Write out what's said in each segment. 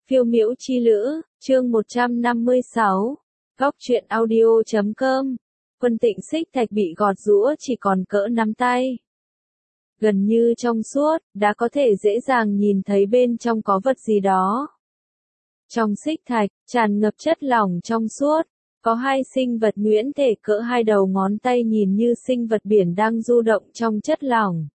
Phiêu miễu chi lữ, chương 156. Góc truyện audio.com. Quân Tịnh Xích Thạch bị gọt giũa chỉ còn cỡ nắm tay. Gần như trong suốt, đã có thể dễ dàng nhìn thấy bên trong có vật gì đó. Trong xích thạch, tràn ngập chất lỏng trong suốt, có hai sinh vật nhuyễn thể cỡ hai đầu ngón tay nhìn như sinh vật biển đang du động trong chất lỏng.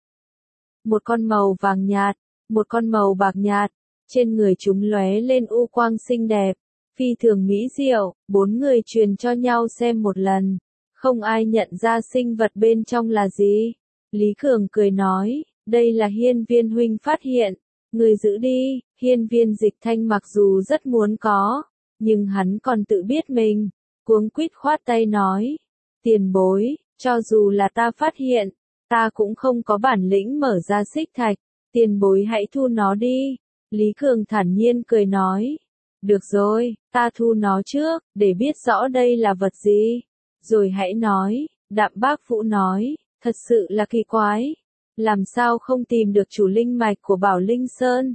Một con màu vàng nhạt, một con màu bạc nhạt. Trên người chúng lóe lên u quang xinh đẹp, phi thường mỹ diệu, bốn người truyền cho nhau xem một lần. Không ai nhận ra sinh vật bên trong là gì. Lý Cường cười nói, đây là Hiên Viên huynh phát hiện, người giữ đi. Hiên Viên Dịch Thanh mặc dù rất muốn có, nhưng hắn còn tự biết mình, cuống quýt khoát tay nói, tiền bối, cho dù là ta phát hiện, ta cũng không có bản lĩnh mở ra xích thạch, tiền bối hãy thu nó đi. Lý Cường thản nhiên cười nói, được rồi, ta thu nó trước, để biết rõ đây là vật gì, rồi hãy nói. Đạm Bác Vũ nói, thật sự là kỳ quái, làm sao không tìm được chủ linh mạch của Bảo Linh Sơn.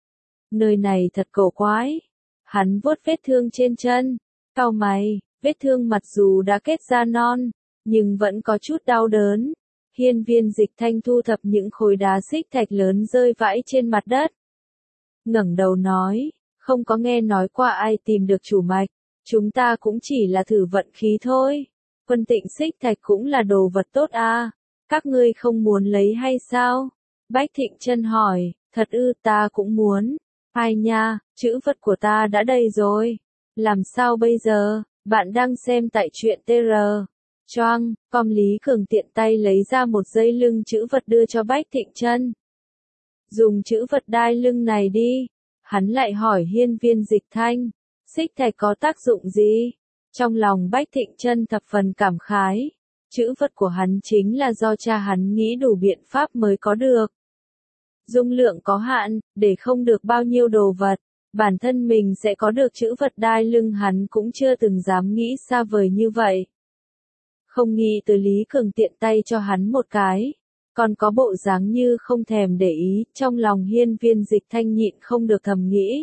Nơi này thật cổ quái. Hắn vuốt vết thương trên chân, cau mày, vết thương mặc dù đã kết ra non, nhưng vẫn có chút đau đớn. Hiên Viên Dịch Thanh thu thập những khối đá xích thạch lớn rơi vãi trên mặt đất. Ngẩng đầu nói, không có nghe nói qua ai tìm được chủ mạch, chúng ta cũng chỉ là thử vận khí thôi. Quân Tịnh xích thạch cũng là đồ vật tốt à, các ngươi không muốn lấy hay sao? Bách Thịnh Chân hỏi, thật ư, ta cũng muốn. Ai nha, chữ vật của ta đã đầy rồi. Làm sao bây giờ? Bạn đang xem tại truyện TR. Choang, com. Lý Cường tiện tay lấy ra một dây lưng chữ vật đưa cho Bách Thịnh Chân. Dùng chữ vật đai lưng này đi. Hắn lại hỏi Hiên Viên Dịch Thanh, xích thạch có tác dụng gì? Trong lòng Bách Thịnh Chân thập phần cảm khái. Chữ vật của hắn chính là do cha hắn nghĩ đủ biện pháp mới có được. Dung lượng có hạn, để không được bao nhiêu đồ vật, bản thân mình sẽ có được chữ vật đai lưng hắn cũng chưa từng dám nghĩ xa vời như vậy. Không nghĩ từ Lý Cường tiện tay cho hắn một cái, còn có bộ dáng như không thèm để ý, trong lòng Hiên Viên Dịch Thanh nhịn không được thầm nghĩ.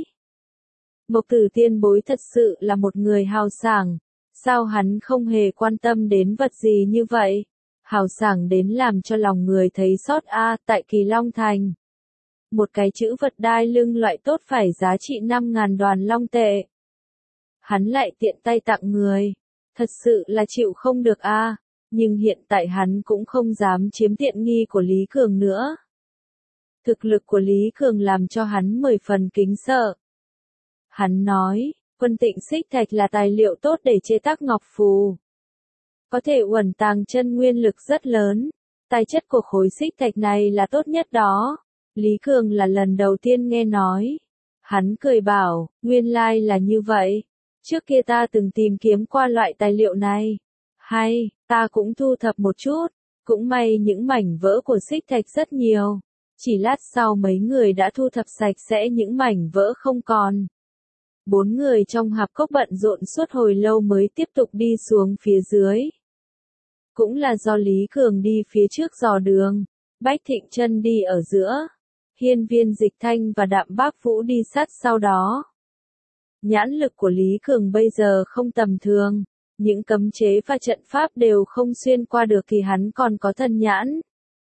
Mộc Tử Tiên bối thật sự là một người hào sảng, sao hắn không hề quan tâm đến vật gì như vậy? Hào sảng đến làm cho lòng người thấy xót a. Tại Kỳ Long Thành, một cái chữ vật đai lưng loại tốt phải giá trị 5.000 đoàn long tệ. Hắn lại tiện tay tặng người, thật sự là chịu không được a. Nhưng hiện tại hắn cũng không dám chiếm tiện nghi của Lý Cường nữa. Thực lực của Lý Cường làm cho hắn 10 phần kính sợ. Hắn nói, Quân Tịnh xích thạch là tài liệu tốt để chế tác ngọc phù. Có thể uẩn tàng chân nguyên lực rất lớn. Tài chất của khối xích thạch này là tốt nhất đó. Lý Cường là lần đầu tiên nghe nói. Hắn cười bảo, nguyên lai là như vậy. Trước kia ta từng tìm kiếm qua loại tài liệu này. Hay, ta cũng thu thập một chút. Cũng may những mảnh vỡ của xích thạch rất nhiều. Chỉ lát sau mấy người đã thu thập sạch sẽ những mảnh vỡ không còn. Bốn người trong hạp cốc bận rộn suốt hồi lâu mới tiếp tục đi xuống phía dưới. Cũng là do Lý Cường đi phía trước dò đường, Bách Thịnh Chân đi ở giữa, Hiên Viên Dịch Thanh và Đạm Bác Vũ đi sát sau đó. Nhãn lực của Lý Cường bây giờ không tầm thường, những cấm chế và trận pháp đều không xuyên qua được thì hắn còn có thần nhãn.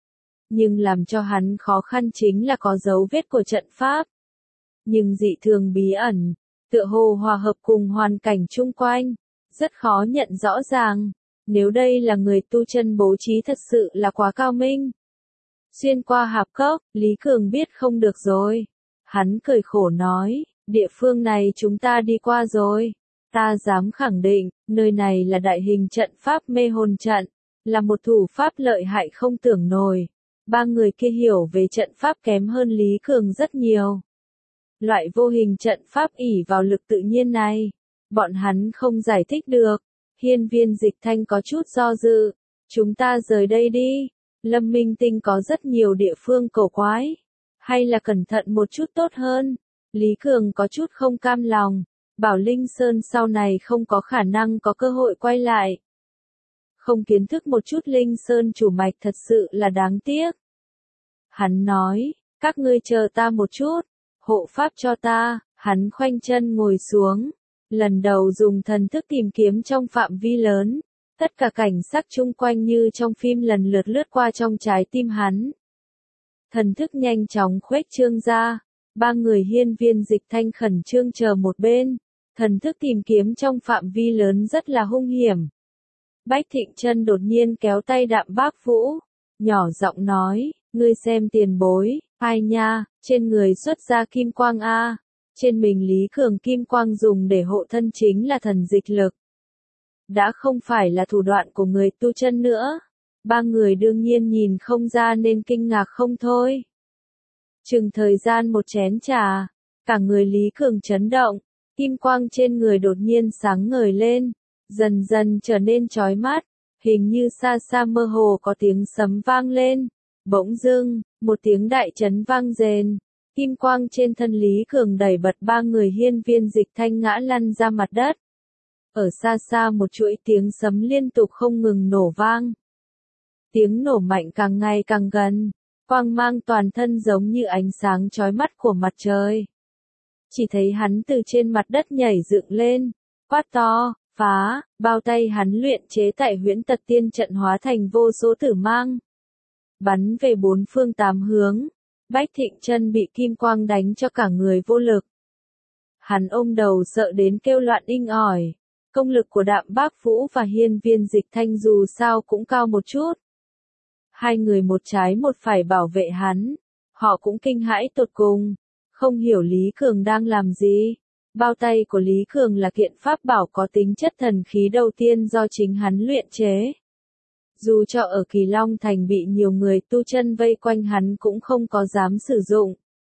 Nhưng làm cho hắn khó khăn chính là có dấu vết của trận pháp. Nhưng dị thường bí ẩn, tựa hồ hòa hợp cùng hoàn cảnh chung quanh, rất khó nhận rõ ràng. Nếu đây là người tu chân bố trí thật sự là quá cao minh. Xuyên qua hạp cốc, Lý Cường biết không được rồi. Hắn cười khổ nói, địa phương này chúng ta đi qua rồi. Ta dám khẳng định, nơi này là đại hình trận pháp mê hồn trận, là một thủ pháp lợi hại không tưởng nổi. Ba người kia hiểu về trận pháp kém hơn Lý Cường rất nhiều. Loại vô hình trận pháp ỷ vào lực tự nhiên này, bọn hắn không giải thích được. Hiên Viên Dịch Thanh có chút do dự. Chúng ta rời đây đi. Lâm Minh Tinh có rất nhiều địa phương cổ quái. Hay là cẩn thận một chút tốt hơn. Lý Cường có chút không cam lòng. Bảo Linh Sơn sau này không có khả năng có cơ hội quay lại. Không kiến thức một chút Linh Sơn chủ mạch thật sự là đáng tiếc. Hắn nói, các ngươi chờ ta một chút. Hộ pháp cho ta. Hắn khoanh chân ngồi xuống, lần đầu dùng thần thức tìm kiếm trong phạm vi lớn, tất cả cảnh sắc chung quanh như trong phim lần lượt lướt qua trong trái tim hắn. Thần thức nhanh chóng khuếch trương ra, ba người hiên viên dịch thanh khẩn trương chờ một bên, thần thức tìm kiếm trong phạm vi lớn rất là hung hiểm. Bách Thịnh Chân đột nhiên kéo tay Đạm Bác Vũ, nhỏ giọng nói, ngươi xem tiền bối, ai nha, trên người xuất ra kim quang a, trên mình Lý Cường kim quang dùng để hộ thân chính là thần dịch lực. Đã không phải là thủ đoạn của người tu chân nữa. Ba người đương nhiên nhìn không ra nên kinh ngạc không thôi. Chừng thời gian một chén trà, cả người Lý Cường chấn động, kim quang trên người đột nhiên sáng ngời lên, dần dần trở nên chói mắt, hình như xa xa mơ hồ có tiếng sấm vang lên. Bỗng dưng, một tiếng đại chấn vang rền, kim quang trên thân Lý Cường đẩy bật ba người hiên viên dịch thanh ngã lăn ra mặt đất. Ở xa xa một chuỗi tiếng sấm liên tục không ngừng nổ vang. Tiếng nổ mạnh càng ngày càng gần, quang mang toàn thân giống như ánh sáng chói mắt của mặt trời. Chỉ thấy hắn từ trên mặt đất nhảy dựng lên, quát to, phá, bao tay hắn luyện chế tại Huyễn Tật Tiên trận hóa thành vô số tử mang. Bắn về bốn phương tám hướng, Bách Thịnh Chân bị kim quang đánh cho cả người vô lực. Hắn ôm đầu sợ đến kêu loạn inh ỏi, công lực của Đạm Bác Vũ và hiên viên dịch thanh dù sao cũng cao một chút. Hai người một trái một phải bảo vệ hắn, họ cũng kinh hãi tột cùng, không hiểu Lý Cường đang làm gì. Bao tay của Lý Cường là kiện pháp bảo có tính chất thần khí đầu tiên do chính hắn luyện chế. Dù cho ở Kỳ Long Thành bị nhiều người tu chân vây quanh hắn cũng không có dám sử dụng.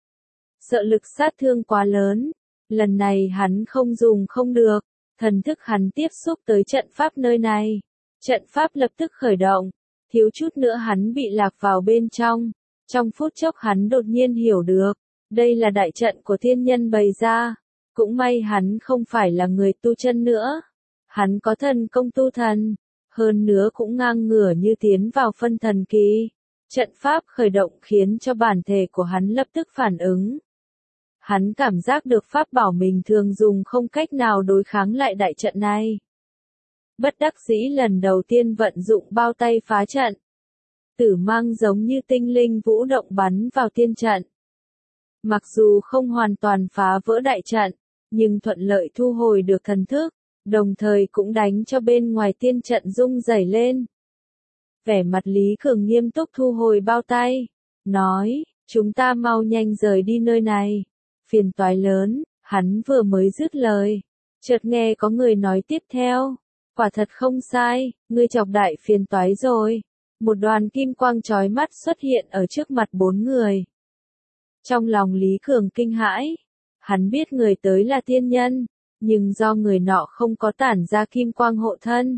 Sợ lực sát thương quá lớn, lần này hắn không dùng không được, thần thức hắn tiếp xúc tới trận pháp nơi này. Trận pháp lập tức khởi động, thiếu chút nữa hắn bị lạc vào bên trong. Trong phút chốc hắn đột nhiên hiểu được, đây là đại trận của thiên nhân bày ra. Cũng may hắn không phải là người tu chân nữa. Hắn có thần công tu thần, hơn nữa cũng ngang ngửa như tiến vào phân thần kỳ. Trận pháp khởi động khiến cho bản thể của hắn lập tức phản ứng. Hắn cảm giác được pháp bảo mình thường dùng không cách nào đối kháng lại đại trận này. Bất đắc dĩ lần đầu tiên vận dụng bao tay phá trận. Tử mang giống như tinh linh vũ động bắn vào tiên trận. Mặc dù không hoàn toàn phá vỡ đại trận, nhưng thuận lợi thu hồi được thần thức, đồng thời cũng đánh cho bên ngoài tiên trận rung rẩy lên. Vẻ mặt Lý Cường nghiêm túc thu hồi bao tay, nói, chúng ta mau nhanh rời đi nơi này. Phiền toái lớn, hắn vừa mới dứt lời, chợt nghe có người nói tiếp theo, quả thật không sai, ngươi chọc đại phiền toái rồi. Một đoàn kim quang chói mắt xuất hiện ở trước mặt bốn người. Trong lòng Lý Cường kinh hãi, hắn biết người tới là tiên nhân, nhưng do người nọ không có tản ra kim quang hộ thân,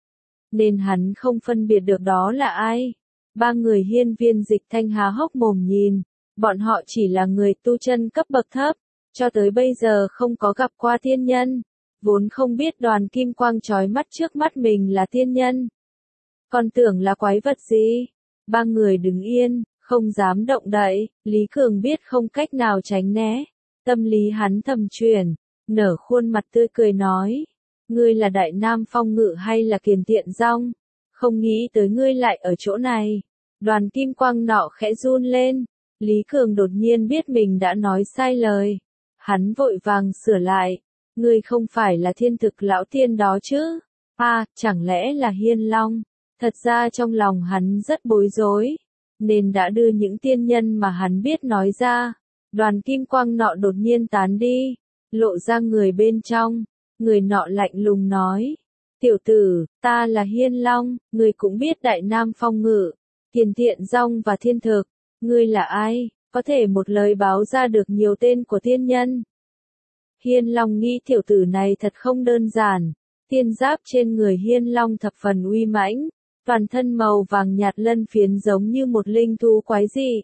nên hắn không phân biệt được đó là ai. Ba người hiên viên dịch thanh há hốc mồm nhìn, bọn họ chỉ là người tu chân cấp bậc thấp, cho tới bây giờ không có gặp qua tiên nhân, vốn không biết đoàn kim quang chói mắt trước mắt mình là tiên nhân. Còn tưởng là quái vật gì. Ba người đứng yên, không dám động đậy, Lý Cường biết không cách nào tránh né. Tâm lý hắn thầm chuyển, nở khuôn mặt tươi cười nói, ngươi là Đại Nam Phong Ngự hay là Kiền Tiện Dong? Không nghĩ tới ngươi lại ở chỗ này. Đoàn kim quang nọ khẽ run lên, Lý Cường đột nhiên biết mình đã nói sai lời. Hắn vội vàng sửa lại, ngươi không phải là Thiên Thực lão tiên đó chứ? À, chẳng lẽ là Hiên Long? Thật ra trong lòng hắn rất bối rối, nên đã đưa những tiên nhân mà hắn biết nói ra. Đoàn kim quang nọ đột nhiên tán đi, lộ ra người bên trong. Người nọ lạnh lùng nói, tiểu tử, ta là Hiên Long, ngươi cũng biết Đại Nam Phong Ngự, Kiền Tiện Dong và Thiên Thực, ngươi là ai, có thể một lời báo ra được nhiều tên của tiên nhân. Hiên Long nghĩ tiểu tử này thật không đơn giản, tiên giáp trên người Hiên Long thập phần uy mãnh, toàn thân màu vàng nhạt lân phiến giống như một linh thú quái dị.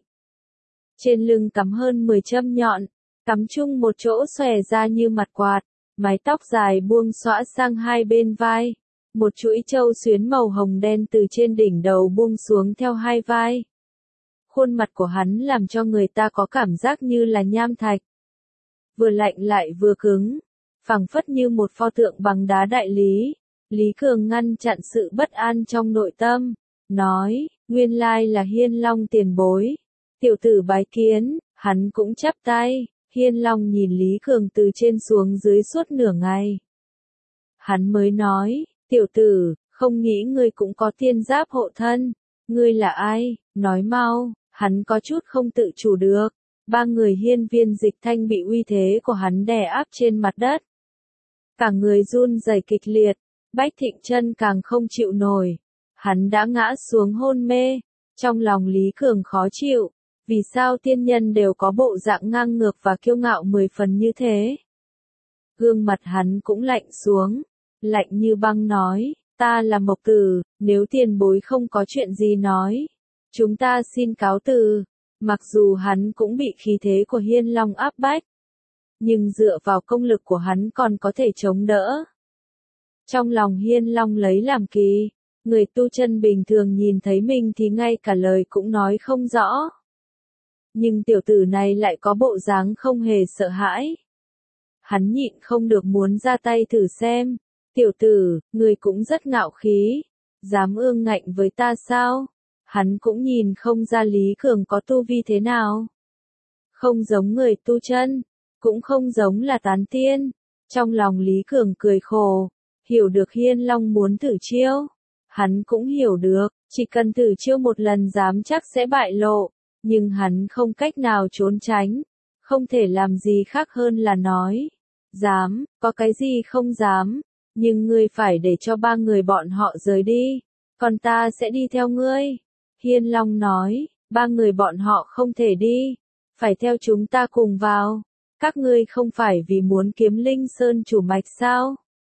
Trên lưng cắm hơn 10 châm nhọn, cắm chung một chỗ xòe ra như mặt quạt, mái tóc dài buông xõa sang hai bên vai, một chuỗi châu xuyến màu hồng đen từ trên đỉnh đầu buông xuống theo hai vai. Khuôn mặt của hắn làm cho người ta có cảm giác như là nham thạch. vừa lạnh lại vừa cứng, phảng phất như một pho tượng bằng đá đại lý. Lý Cường ngăn chặn sự bất an trong nội tâm, nói, nguyên lai là Hiên Long tiền bối. Tiểu tử bái kiến, hắn cũng chắp tay. Hiên Long nhìn Lý Cường từ trên xuống dưới suốt nửa ngày. Hắn mới nói, tiểu tử, không nghĩ ngươi cũng có tiên giáp hộ thân. Ngươi là ai, nói mau. Hắn có chút không tự chủ được. Ba người Hiên Viên Dịch Thanh bị uy thế của hắn đè áp trên mặt đất. Cả người run rẩy kịch liệt. Bách Thịnh Chân càng không chịu nổi. Hắn đã ngã xuống hôn mê. Trong lòng Lý Cường khó chịu. Vì sao tiên nhân đều có bộ dạng ngang ngược và kiêu ngạo 10 phần như thế? Gương mặt hắn cũng lạnh xuống. Lạnh như băng nói, ta là Mộc Tử, nếu tiền bối không có chuyện gì nói. Chúng ta xin cáo từ. Mặc dù hắn cũng bị khí thế của Hiên Long áp bách. Nhưng dựa vào công lực của hắn còn có thể chống đỡ. Trong lòng Hiên Long lấy làm kỳ. Người tu chân bình thường nhìn thấy mình thì ngay cả lời cũng nói không rõ. Nhưng tiểu tử này lại có bộ dáng không hề sợ hãi. Hắn nhịn không được muốn ra tay thử xem. Tiểu tử, người cũng rất ngạo khí. Dám ương ngạnh với ta sao? Hắn cũng nhìn không ra Lý Cường có tu vi thế nào. Không giống người tu chân, cũng không giống là tán tiên. Trong lòng Lý Cường cười khổ, hiểu được Hiên Long muốn thử chiêu. Hắn cũng hiểu được, chỉ cần thử chiêu một lần dám chắc sẽ bại lộ. Nhưng hắn không cách nào trốn tránh, không thể làm gì khác hơn là nói. Dám, có cái gì không dám, nhưng ngươi phải để cho ba người bọn họ rời đi, còn ta sẽ đi theo ngươi. Hiên Long nói, ba người bọn họ không thể đi, phải theo chúng ta cùng vào. Các ngươi không phải vì muốn kiếm Linh Sơn chủ mạch sao?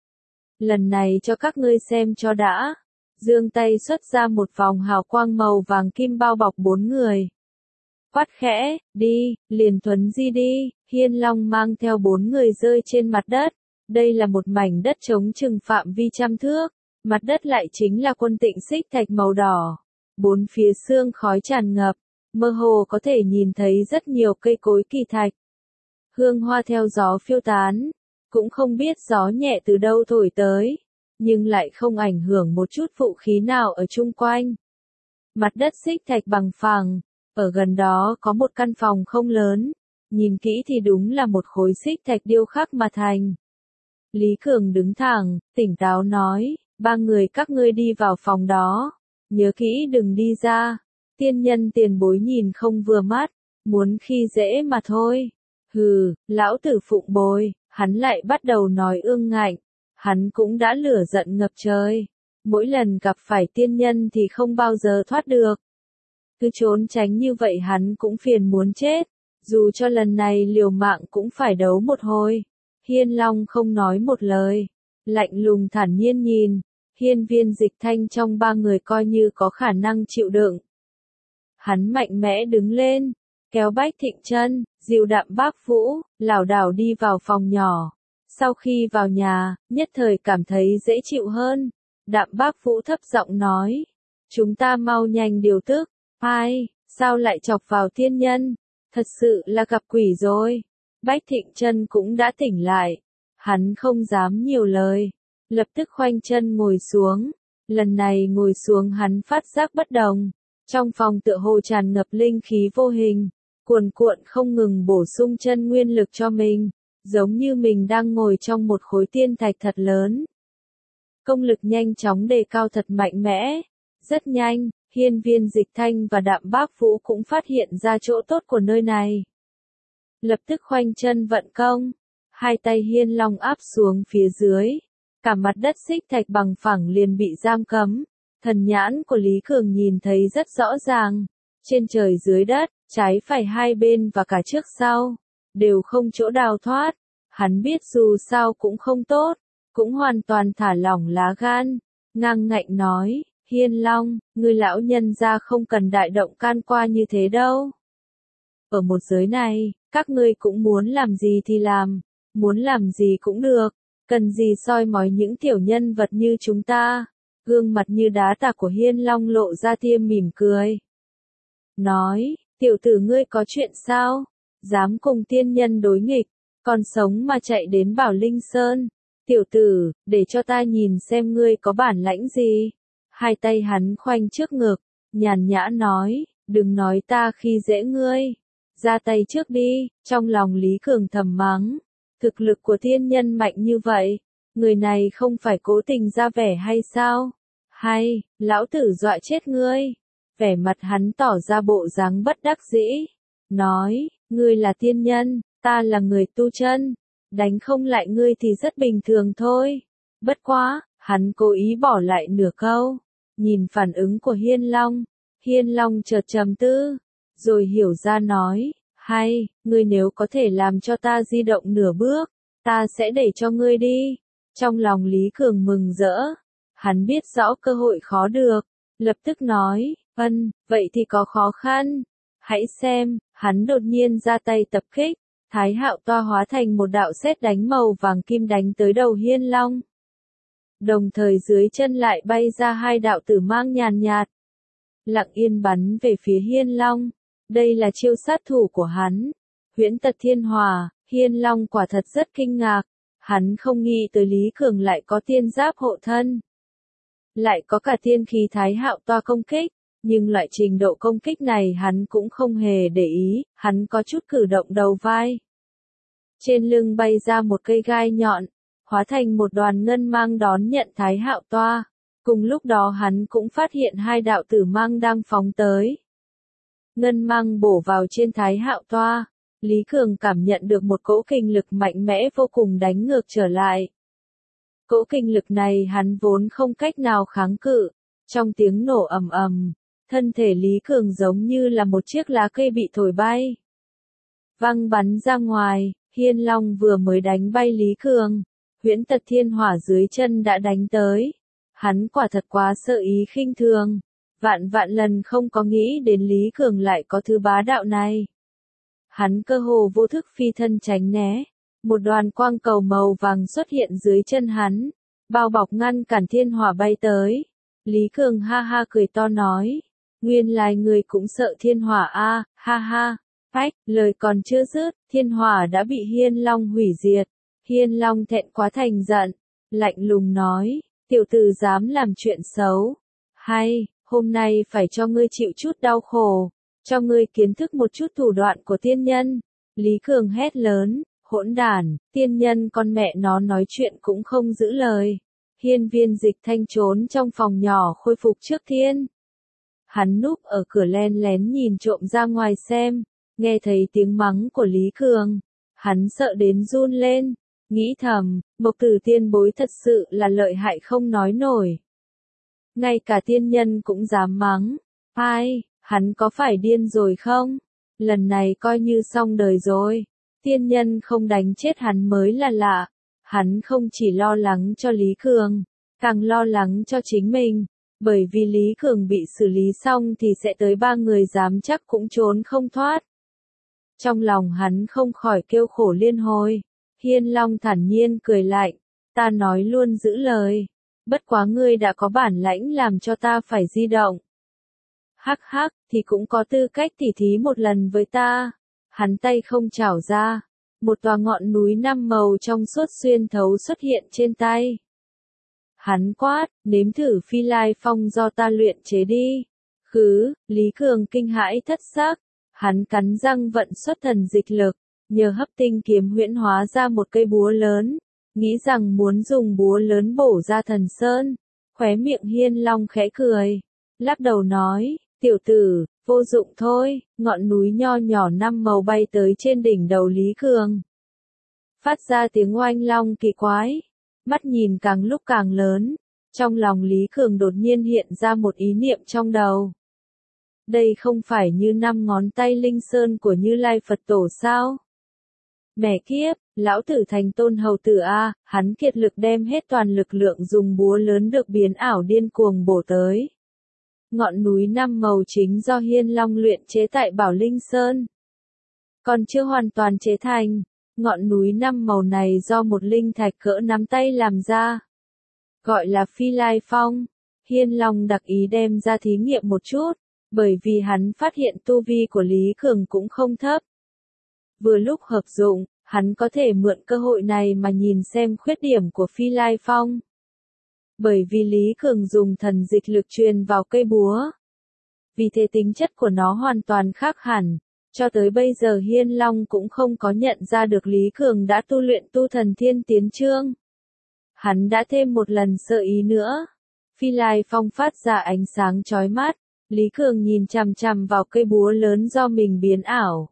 Lần này cho các ngươi xem cho đã. Giương tay xuất ra một vòng hào quang màu vàng kim bao bọc 4 người. Quát khẽ, đi, liền thuấn di đi. Hiên Long mang theo 4 người rơi trên mặt đất. Đây là một mảnh đất trống chừng phạm vi trăm thước. Mặt đất lại chính là quân tịnh xích thạch màu đỏ. Bốn phía sương khói tràn ngập. Mơ hồ có thể nhìn thấy rất nhiều cây cối kỳ thạch. Hương hoa theo gió phiêu tán. Cũng không biết gió nhẹ từ đâu thổi tới. Nhưng lại không ảnh hưởng một chút vũ khí nào ở chung quanh. Mặt đất xích thạch bằng phẳng. Ở gần đó có một căn phòng không lớn. Nhìn kỹ thì đúng là một khối xích thạch điêu khắc mà thành. Lý Cường đứng thẳng, tỉnh táo nói, ba người các ngươi đi vào phòng đó. Nhớ kỹ đừng đi ra. Tiên nhân tiền bối nhìn không vừa mắt. Muốn khi dễ mà thôi. Hừ, lão tử phụng bồi. Hắn lại bắt đầu nói ương ngạnh. Hắn cũng đã lửa giận ngập trời. Mỗi lần gặp phải tiên nhân thì không bao giờ thoát được. Cứ trốn tránh như vậy hắn cũng phiền muốn chết. Dù cho lần này liều mạng cũng phải đấu một hồi. Hiên Long không nói một lời. Lạnh lùng thản nhiên nhìn. Hiên Viên Dịch Thanh trong ba người coi như có khả năng chịu đựng. Hắn mạnh mẽ đứng lên. Kéo Bách Thịnh Chân, dìu Đạm Bác Vũ, lảo đảo đi vào phòng nhỏ. Sau khi vào nhà, nhất thời cảm thấy dễ chịu hơn. Đạm Bác Vũ thấp giọng nói. Chúng ta mau nhanh điều tức. Ai, sao lại chọc vào tiên nhân? Thật sự là gặp quỷ rồi. Bách Thịnh Chân cũng đã tỉnh lại. Hắn không dám nhiều lời. Lập tức khoanh chân ngồi xuống. Lần này ngồi xuống hắn phát giác bất đồng. Trong phòng tựa hồ tràn ngập linh khí vô hình. Cuồn cuộn không ngừng bổ sung chân nguyên lực cho mình. Giống như mình đang ngồi trong một khối tiên thạch thật lớn. Công lực nhanh chóng đề cao thật mạnh mẽ. Rất nhanh, Hiên Viên Dịch Thanh và Đạm Bác Vũ cũng phát hiện ra chỗ tốt của nơi này. Lập tức khoanh chân vận công. Hai tay Hiên Long áp xuống phía dưới. Cả mặt đất xích thạch bằng phẳng liền bị giam cấm. Thần nhãn của Lý Cường nhìn thấy rất rõ ràng. Trên trời dưới đất, trái phải hai bên và cả trước sau. Đều không chỗ đào thoát. Hắn biết dù sao cũng không tốt. Cũng hoàn toàn thả lỏng lá gan. Ngang ngạnh nói, Hiên Long, người lão nhân gia không cần đại động can qua như thế đâu. Ở một giới này, các ngươi cũng muốn làm gì thì làm. Muốn làm gì cũng được. Cần gì soi mói những tiểu nhân vật như chúng ta. Gương mặt như đá tạc của Hiên Long lộ ra tia mỉm cười. Nói, tiểu tử ngươi có chuyện sao? Dám cùng tiên nhân đối nghịch. còn sống mà chạy đến Bảo Linh Sơn. Tiểu tử, để cho ta nhìn xem ngươi có bản lãnh gì. Hai tay hắn khoanh trước ngực, nhàn nhã nói, đừng nói ta khi dễ ngươi. Ra tay trước đi, trong lòng Lý Cường thầm mắng. Thực lực của thiên nhân mạnh như vậy, người này không phải cố tình ra vẻ hay sao? Hay, lão tử dọa chết ngươi. Vẻ mặt hắn tỏ ra bộ dáng bất đắc dĩ. Nói, ngươi là tiên nhân, ta là người tu chân. Đánh không lại ngươi thì rất bình thường thôi. Bất quá, hắn cố ý bỏ lại nửa câu. Nhìn phản ứng của Hiên Long chợt trầm tư, rồi hiểu ra nói, hay, ngươi nếu có thể làm cho ta di động nửa bước, ta sẽ để cho ngươi đi. Trong lòng Lý Cường mừng rỡ, hắn biết rõ cơ hội khó được, lập tức nói, vậy thì có khó khăn. Hãy xem, hắn đột nhiên ra tay tập kích, Thái Hạo Toa hóa thành một đạo sét đánh màu vàng kim đánh tới đầu Hiên Long. Đồng thời dưới chân lại bay ra hai đạo tử mang nhàn nhạt, lặng yên bắn về phía Hiên Long. Đây là chiêu sát thủ của hắn, Huyễn Tật Thiên Hỏa. Hiên Long quả thật rất kinh ngạc, hắn không nghĩ tới Lý Cường lại có tiên giáp hộ thân, lại có cả tiên khí Thái Hạo Toa công kích, nhưng loại trình độ công kích này hắn cũng không hề để ý, hắn có chút cử động đầu vai. Trên lưng bay ra một cây gai nhọn, hóa thành một đoàn ngân mang đón nhận Thái Hạo Toa. Cùng lúc đó hắn cũng phát hiện hai đạo tử mang đang phóng tới. Ngân mang bổ vào trên Thái Hạo Toa, Lý Cường cảm nhận được một cỗ kinh lực mạnh mẽ vô cùng đánh ngược trở lại. Cỗ kinh lực này hắn vốn không cách nào kháng cự, trong tiếng nổ ầm ầm, thân thể Lý Cường giống như là một chiếc lá cây bị thổi bay, văng bắn ra ngoài. Hiên Long vừa mới đánh bay Lý Cường, Huyễn Tật Thiên Hỏa dưới chân đã đánh tới. Hắn quả thật quá sợ ý khinh thường, vạn lần không có nghĩ đến Lý Cường lại có thứ bá đạo này. Hắn cơ hồ vô thức phi thân tránh né, một đoàn quang cầu màu vàng xuất hiện dưới chân hắn, bao bọc ngăn cản thiên hỏa bay tới. Lý Cường ha ha cười to nói, nguyên lai người cũng sợ thiên hỏa a, ha ha. Phách, lời còn chưa dứt, thiên hỏa đã bị Hiên Long hủy diệt. Hiên Long thẹn quá thành giận, lạnh lùng nói, tiểu tử dám làm chuyện xấu. Hay, hôm nay phải cho ngươi chịu chút đau khổ, cho ngươi kiến thức một chút thủ đoạn của tiên nhân. Lý Cường hét lớn, hỗn đản, tiên nhân con mẹ nó nói chuyện cũng không giữ lời. Hiên Viên Dịch Thanh trốn trong phòng nhỏ khôi phục trước thiên. Hắn núp ở cửa len lén nhìn trộm ra ngoài xem, nghe thấy tiếng mắng của Lý Cường, hắn sợ đến run lên, nghĩ thầm, Mộc Tử Tiên bối thật sự là lợi hại không nói nổi. Ngay cả tiên nhân cũng dám mắng, ai, hắn có phải điên rồi không? Lần này coi như xong đời rồi, tiên nhân không đánh chết hắn mới là lạ. Hắn không chỉ lo lắng cho Lý Cường, càng lo lắng cho chính mình, bởi vì Lý Cường bị xử lý xong thì sẽ tới ba người dám chắc cũng trốn không thoát. Trong lòng hắn không khỏi kêu khổ liên hồi. Hiên Long thản nhiên cười lạnh, ta nói luôn giữ lời, bất quá ngươi đã có bản lãnh làm cho ta phải di động. Hắc hắc, thì cũng có tư cách tỉ thí một lần với ta. Hắn tay không chảo ra, một tòa ngọn núi năm màu trong suốt xuyên thấu xuất hiện trên tay. Hắn quát, nếm thử Phi Lai Phong do ta luyện chế đi. Khứ, Lý Cường kinh hãi thất xác, hắn cắn răng vận xuất thần dịch lực, nhờ hấp tinh kiếm huyễn hóa ra một cây búa lớn, nghĩ rằng muốn dùng búa lớn bổ ra thần sơn. Khóe miệng Hiên Long khẽ cười, lắc đầu nói, tiểu tử, vô dụng thôi. Ngọn núi nho nhỏ năm màu bay tới trên đỉnh đầu Lý Cường, phát ra tiếng oanh long kỳ quái, mắt nhìn càng lúc càng lớn. Trong lòng Lý Cường đột nhiên hiện ra một ý niệm trong đầu. Đây không phải như 5 ngón tay linh sơn của Như Lai Phật Tổ sao? Mẹ kiếp, lão tử thành tôn hầu tử a, hắn kiệt lực đem hết toàn lực lượng dùng búa lớn được biến ảo điên cuồng bổ tới. Ngọn núi năm màu chính do Hiên Long luyện chế tại Bảo Linh Sơn, còn chưa hoàn toàn chế thành. Ngọn núi năm màu này do một linh thạch cỡ nắm tay làm ra, gọi là Phi Lai Phong. Hiên Long đặc ý đem ra thí nghiệm một chút, bởi vì hắn phát hiện tu vi của Lý Cường cũng không thấp. Vừa lúc hợp dụng, Hắn có thể mượn cơ hội này mà nhìn xem khuyết điểm của Phi Lai Phong. Bởi vì Lý Cường dùng thần dịch lực truyền vào cây búa. Vì thế tính chất của nó hoàn toàn khác hẳn. Cho tới bây giờ Hiên Long cũng không có nhận ra được Lý Cường đã tu luyện tu thần thiên tiến chương. Hắn đã thêm một lần sơ ý nữa. Phi Lai Phong phát ra ánh sáng chói mắt. Lý Cường nhìn chằm chằm vào cây búa lớn do mình biến ảo.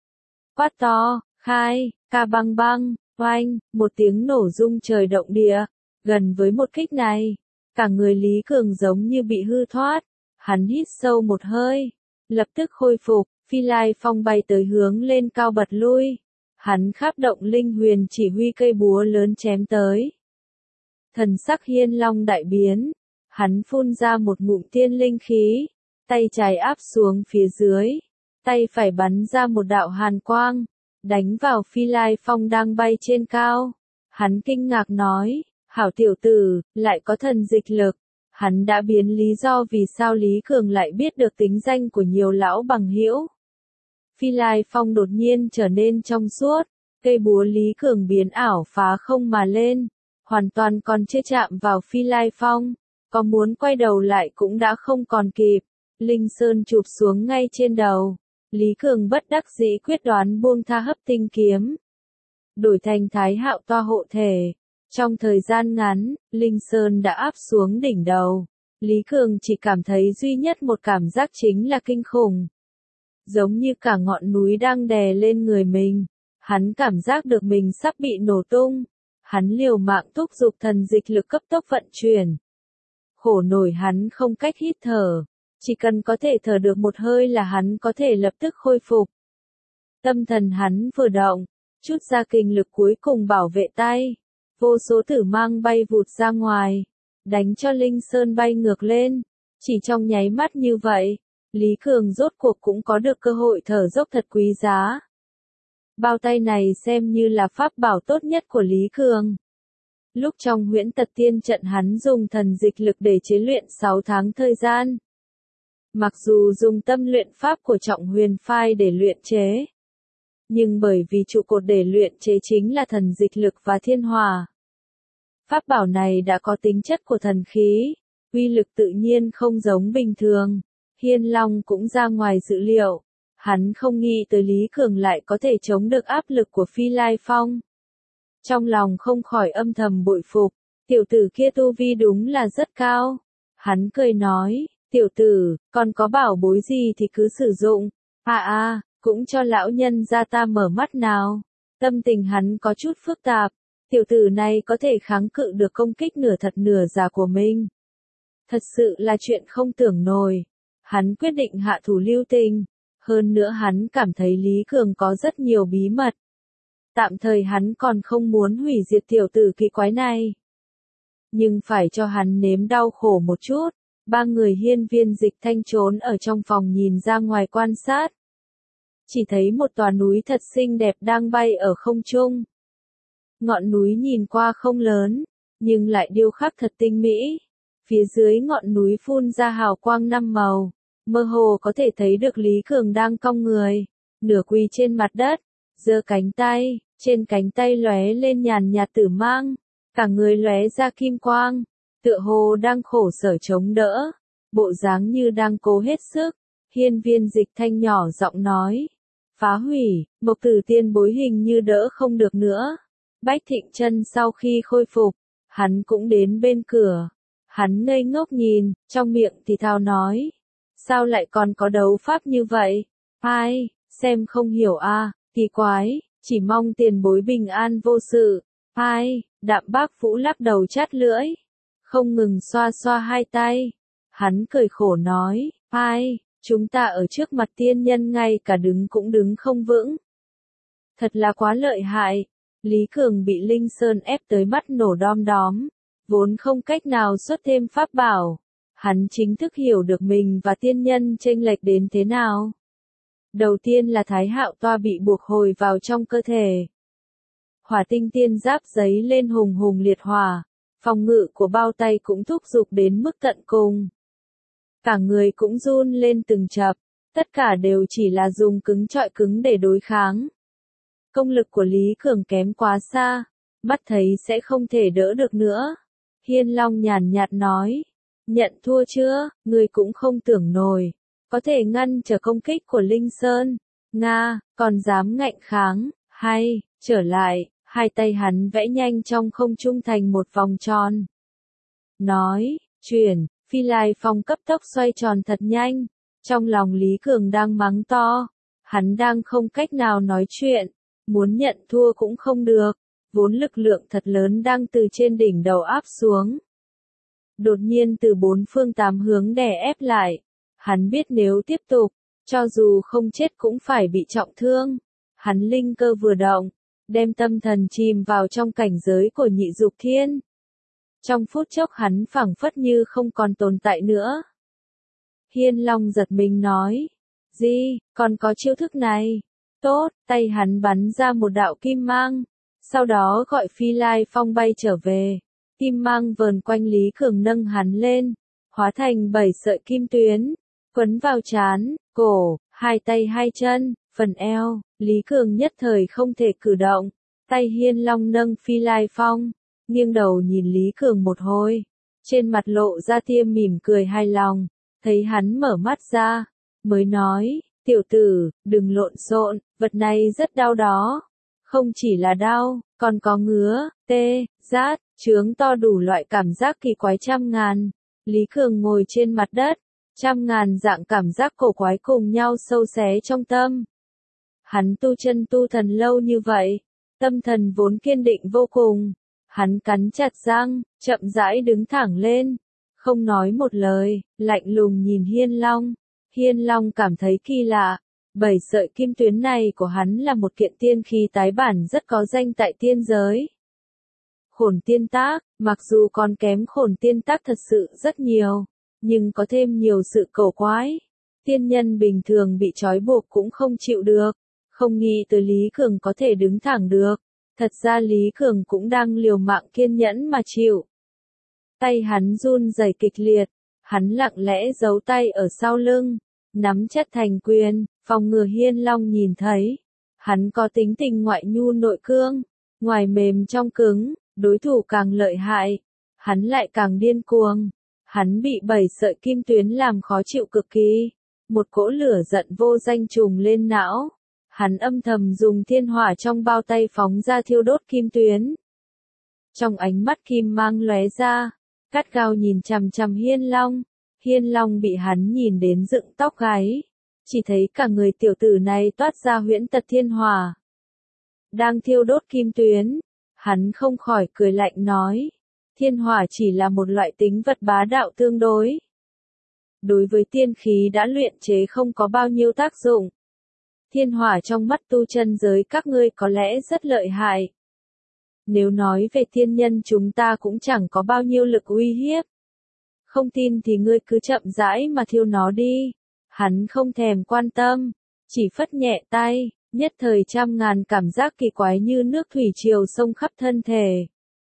Quát to, khai, ca băng băng, oanh, một tiếng nổ rung trời động địa. Gần với một kích này, cả người Lý Cường giống như bị hư thoát. Hắn hít sâu một hơi, lập tức khôi phục. Phi Lai Phong bay tới hướng lên cao bật lui. Hắn kháp động linh huyền chỉ huy cây búa lớn chém tới. Thần sắc Hiên Long đại biến. Hắn phun ra một ngụm tiên linh khí. Tay trái áp xuống phía dưới. Tay phải bắn ra một đạo hàn quang. Đánh vào Phi Lai Phong đang bay trên cao. Hắn kinh ngạc nói, hảo tiểu tử, lại có thần dịch lực. Hắn đã biến lý do vì sao Lý Cường lại biết được tính danh của nhiều lão bằng hữu. Phi Lai Phong đột nhiên trở nên trong suốt, cây búa Lý Cường biến ảo phá không mà lên, hoàn toàn còn chưa chạm vào Phi Lai Phong, có muốn quay đầu lại cũng đã không còn kịp, Linh Sơn chụp xuống ngay trên đầu, Lý Cường bất đắc dĩ quyết đoán buông tha hấp tinh kiếm, đổi thành Thái Hạo toa hộ thể. Trong thời gian ngắn, Linh Sơn đã áp xuống đỉnh đầu, Lý Cường chỉ cảm thấy duy nhất một cảm giác chính là kinh khủng. Giống như cả ngọn núi đang đè lên người mình, hắn cảm giác được mình sắp bị nổ tung, hắn liều mạng thúc giục thần dịch lực cấp tốc vận chuyển. Khổ nổi hắn không cách hít thở, chỉ cần có thể thở được một hơi là hắn có thể lập tức khôi phục. Tâm thần hắn vừa động, chút ra kinh lực cuối cùng bảo vệ tay, vô số tử mang bay vụt ra ngoài, đánh cho Linh Sơn bay ngược lên, chỉ trong nháy mắt như vậy. Lý Cường rốt cuộc cũng có được cơ hội thở dốc thật quý giá. Bao tay này xem như là pháp bảo tốt nhất của Lý Cường. Lúc trong Huyễn Tật Tiên trận hắn dùng thần dịch lực để chế luyện 6 tháng thời gian. Mặc dù dùng tâm luyện pháp của Trọng Huyền Phai để luyện chế. Nhưng bởi vì trụ cột để luyện chế chính là thần dịch lực và thiên hòa. Pháp bảo này đã có tính chất của thần khí, uy lực tự nhiên không giống bình thường. Hiên Long cũng ra ngoài dự liệu, hắn không nghĩ tới Lý Cường lại có thể chống được áp lực của Phi Lai Phong. Trong lòng không khỏi âm thầm bội phục, tiểu tử kia tu vi đúng là rất cao. Hắn cười nói, tiểu tử, còn có bảo bối gì thì cứ sử dụng, cũng cho lão nhân gia ta mở mắt nào. Tâm tình hắn có chút phức tạp, tiểu tử này có thể kháng cự được công kích nửa thật nửa giả của mình. Thật sự là chuyện không tưởng nổi. Hắn quyết định hạ thủ lưu tình, hơn nữa hắn cảm thấy Lý Cường có rất nhiều bí mật. Tạm thời hắn còn không muốn hủy diệt tiểu tử kỳ quái này. Nhưng phải cho hắn nếm đau khổ một chút, ba người Hiên Viên Dịch Thanh trốn ở trong phòng nhìn ra ngoài quan sát. Chỉ thấy một tòa núi thật xinh đẹp đang bay ở không trung. Ngọn núi nhìn qua không lớn, nhưng lại điêu khắc thật tinh mỹ. Phía dưới ngọn núi phun ra hào quang 5 màu. Mơ hồ có thể thấy được Lý Cường đang cong người, nửa quỳ trên mặt đất, giơ cánh tay, trên cánh tay lóe lên nhàn nhạt tử mang, cả người lóe ra kim quang, tựa hồ đang khổ sở chống đỡ, bộ dáng như đang cố hết sức. Hiên Viên Dịch Thanh nhỏ giọng nói, phá hủy, Mộc Tử Tiên bối hình như đỡ không được nữa. Bách Thịnh Chân sau khi khôi phục, hắn cũng đến bên cửa, hắn ngây ngốc nhìn, trong miệng thì thào nói. Sao lại còn có đấu pháp như vậy? Xem không hiểu kỳ quái, chỉ mong tiền bối bình an vô sự. Đạm Bác Vũ lắc đầu chát lưỡi, không ngừng xoa xoa hai tay. Hắn cười khổ nói, chúng ta ở trước mặt tiên nhân ngay cả đứng cũng đứng không vững. Thật là quá lợi hại. Lý Cường bị Linh Sơn ép tới mắt nổ đom đóm, vốn không cách nào xuất thêm pháp bảo. Hắn chính thức hiểu được mình và tiên nhân chênh lệch đến thế nào. Đầu tiên là Thái Hạo toa bị buộc hồi vào trong cơ thể. Hỏa tinh tiên giáp giấy lên hùng hùng liệt hỏa, phòng ngự của bao tay cũng thúc giục đến mức tận cùng. Cả người cũng run lên từng chập, tất cả đều chỉ là dùng cứng chọi cứng để đối kháng. Công lực của Lý Cường kém quá xa, mắt thấy sẽ không thể đỡ được nữa. Hiên Long nhàn nhạt nói, nhận thua chưa, ngươi cũng không tưởng nổi, có thể ngăn trở công kích của Linh Sơn. Nga, còn dám ngạnh kháng, hay, trở lại, hai tay hắn vẽ nhanh trong không trung thành một vòng tròn. Nói, chuyển, Phi Lai Phong cấp tốc xoay tròn thật nhanh, trong lòng Lý Cường đang mắng to, hắn đang không cách nào nói chuyện, muốn nhận thua cũng không được, vốn lực lượng thật lớn đang từ trên đỉnh đầu áp xuống. Đột nhiên từ bốn phương tám hướng đè ép lại, hắn biết nếu tiếp tục, cho dù không chết cũng phải bị trọng thương. Hắn linh cơ vừa động, đem tâm thần chìm vào trong cảnh giới của Nhị Dục Thiên. Trong phút chốc hắn phảng phất như không còn tồn tại nữa. Hiên Long giật mình nói, gì, còn có chiêu thức này? Tốt, tay hắn bắn ra một đạo kim mang, sau đó gọi Phi Lai Phong bay trở về. Kim mang vờn quanh Lý Cường nâng hắn lên, hóa thành 7 sợi kim tuyến, quấn vào trán, cổ, hai tay hai chân, phần eo. Lý Cường nhất thời không thể cử động, tay Hiên Long nâng Phi Lai Phong, nghiêng đầu nhìn Lý Cường một hồi, trên mặt lộ ra tia mỉm cười hài lòng, thấy hắn mở mắt ra, mới nói, tiểu tử, đừng lộn xộn, vật này rất đau đó, không chỉ là đau, còn có ngứa, tê, rát, chướng to đủ loại cảm giác kỳ quái trăm ngàn. Lý Cường ngồi trên mặt đất, trăm ngàn dạng cảm giác cổ quái cùng nhau sâu xé trong tâm. Hắn tu chân tu thần lâu như vậy, tâm thần vốn kiên định vô cùng, hắn cắn chặt răng, chậm rãi đứng thẳng lên, không nói một lời, lạnh lùng nhìn Hiên Long. Hiên Long cảm thấy kỳ lạ, 7 sợi kim tuyến này của hắn là một kiện tiên khí tái bản rất có danh tại tiên giới. Khổn tiên tác, mặc dù còn kém khổn tiên tác thật sự rất nhiều, nhưng có thêm nhiều sự cổ quái. Tiên nhân bình thường bị trói buộc cũng không chịu được, không nghĩ tới Lý Cường có thể đứng thẳng được. Thật ra Lý Cường cũng đang liều mạng kiên nhẫn mà chịu. Tay hắn run rẩy kịch liệt, hắn lặng lẽ giấu tay ở sau lưng, nắm chặt thành quyền, phòng ngừa Hiên Long nhìn thấy. Hắn có tính tình ngoại nhu nội cương, ngoài mềm trong cứng, đối thủ càng lợi hại, hắn lại càng điên cuồng. Hắn bị 7 sợi kim tuyến làm khó chịu cực kỳ, một cỗ lửa giận vô danh trùng lên não. Hắn âm thầm dùng thiên hỏa trong bao tay phóng ra thiêu đốt kim tuyến. Trong ánh mắt kim mang lóe ra, gắt gao nhìn chằm chằm Hiên Long. Hiên Long bị hắn nhìn đến dựng tóc gáy, chỉ thấy cả người tiểu tử này toát ra huyễn tật thiên hỏa. Đang thiêu đốt kim tuyến, hắn không khỏi cười lạnh nói, thiên hỏa chỉ là một loại tính vật bá đạo tương đối. Đối với tiên khí đã luyện chế không có bao nhiêu tác dụng. Thiên hỏa trong mắt tu chân giới các ngươi có lẽ rất lợi hại. Nếu nói về thiên nhân chúng ta cũng chẳng có bao nhiêu lực uy hiếp. Không tin thì ngươi cứ chậm rãi mà thiêu nó đi. Hắn không thèm quan tâm, chỉ phất nhẹ tay, nhất thời trăm ngàn cảm giác kỳ quái như nước thủy triều xông khắp thân thể.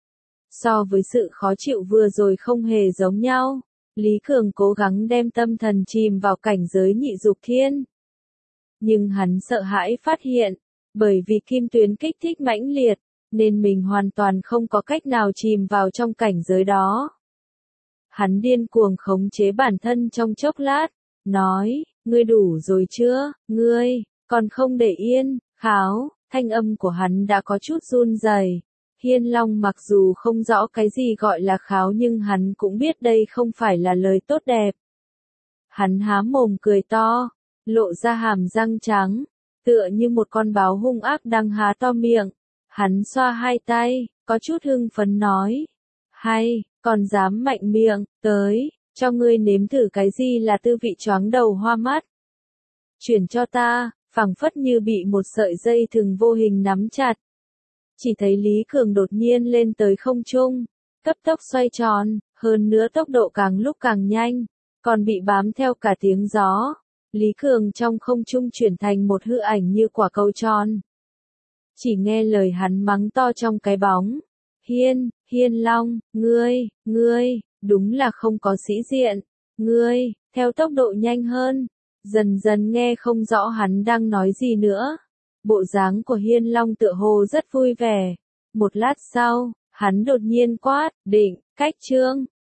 So với sự khó chịu vừa rồi không hề giống nhau, Lý Cường cố gắng đem tâm thần chìm vào cảnh giới Nhị Dục Thiên. Nhưng hắn sợ hãi phát hiện, bởi vì kim tuyến kích thích mãnh liệt, nên mình hoàn toàn không có cách nào chìm vào trong cảnh giới đó. Hắn điên cuồng khống chế bản thân trong chốc lát, nói, ngươi đủ rồi chưa, ngươi, còn không để yên, kháo, thanh âm của hắn đã có chút run rẩy. Hiên Long mặc dù không rõ cái gì gọi là kháo nhưng hắn cũng biết đây không phải là lời tốt đẹp. Hắn há mồm cười to, lộ ra hàm răng trắng, tựa như một con báo hung ác đang há to miệng. Hắn xoa hai tay, có chút hưng phấn nói, hay, còn dám mạnh miệng, tới, cho ngươi nếm thử cái gì là tư vị choáng đầu hoa mắt. Chuyển cho ta, phảng phất như bị một sợi dây thừng vô hình nắm chặt. Chỉ thấy Lý Cường đột nhiên lên tới không trung, cấp tốc xoay tròn, hơn nữa tốc độ càng lúc càng nhanh, còn bị bám theo cả tiếng gió. Lý Cường trong không trung chuyển thành một hư ảnh như quả cầu tròn. Chỉ nghe lời hắn mắng to trong cái bóng. Hiên Long, ngươi, đúng là không có sĩ diện. Ngươi, theo tốc độ nhanh hơn. Dần dần nghe không rõ hắn đang nói gì nữa. Bộ dáng của Hiên Long tựa hồ rất vui vẻ. Một lát sau, hắn đột nhiên quát, định, cách trương.